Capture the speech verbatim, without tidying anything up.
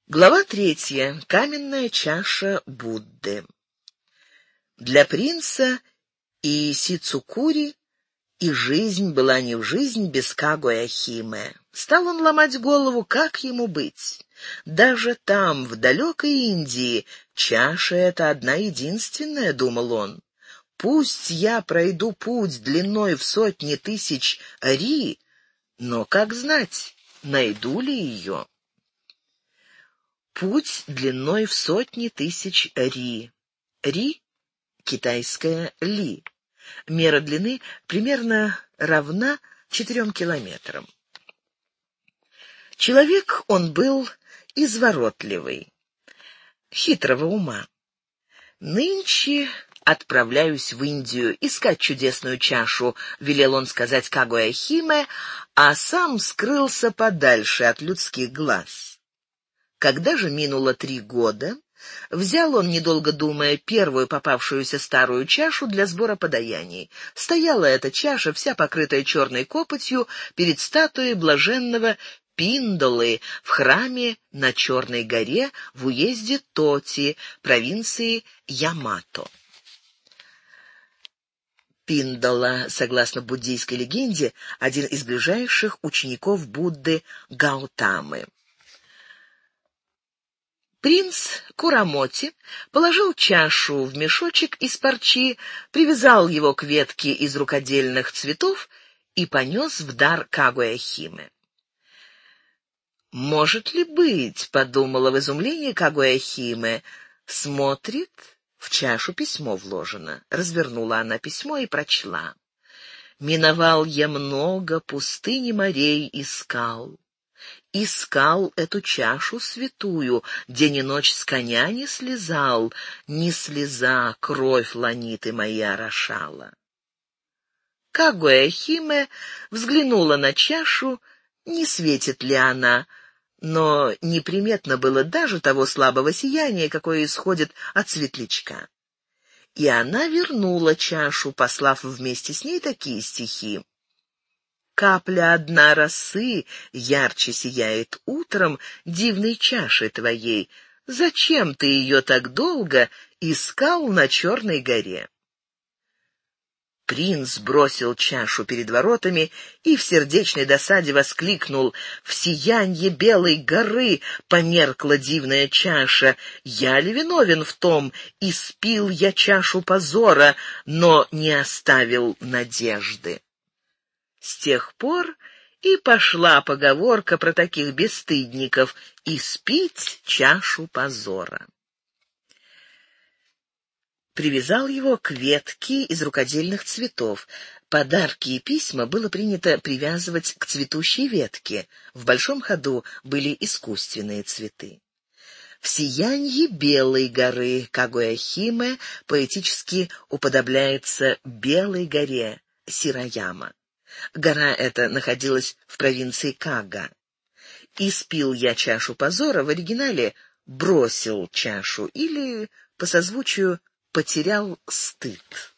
Глава третья. Каменная чаша Будды. Для принца и Сицукури и жизнь была не в жизнь без Кагуя-Химе. Стал он ломать голову, как ему быть. Даже там, в далекой Индии, чаша эта одна единственная, думал он. Пусть я пройду путь длиной в сотни тысяч ри, но как знать, найду ли ее? Путь длиной в сотни тысяч ри. Ри — китайская ли. Мера длины примерно равна четырем километрам. Человек он был изворотливый, хитрого ума. «Нынче отправляюсь в Индию искать чудесную чашу», — велел он сказать Кагуя-Химе, а сам скрылся подальше от людских глаз. Когда же минуло три года, взял он, недолго думая, первую попавшуюся старую чашу для сбора подаяний. Стояла эта чаша, вся покрытая черной копотью, перед статуей блаженного Пиндолы в храме на Черной горе в уезде Тоти, провинции Ямато. Пиндола, согласно буддийской легенде, один из ближайших учеников Будды Гаутамы. Принц Курамоти положил чашу в мешочек из парчи, привязал его к ветке из рукодельных цветов и понес в дар Кагуя-Химе. «Может ли быть, — подумала в изумлении Кагуя-Химе, — смотрит, в чашу письмо вложено». Развернула она письмо и прочла. «Миновал я много пустынь и морей и скал. Искал эту чашу святую, день и ночь с коня не слезал, ни слеза кровь ланиты мои орошала». Кагуя-Химе взглянула на чашу, не светит ли она, но неприметно было даже того слабого сияния, какое исходит от светлячка. И она вернула чашу, послав вместе с ней такие стихи. «Капля одна росы ярче сияет утром дивной чаши твоей. Зачем ты ее так долго искал на Черной горе?» Принц бросил чашу перед воротами и в сердечной досаде воскликнул: «В сиянье белой горы померкла дивная чаша. Я ли виновен в том, испил я чашу позора, но не оставил надежды?» С тех пор и пошла поговорка про таких бесстыдников — испить чашу позора. Привязал его к ветке из рукодельных цветов. Подарки и письма было принято привязывать к цветущей ветке. В большом ходу были искусственные цветы. В сиянье белой горы Кагуя-Химе поэтически уподобляется белой горе Сираяма. Гора эта находилась в провинции Кага. «Испил я чашу позора» в оригинале «бросил чашу» или, по созвучию, «потерял стыд».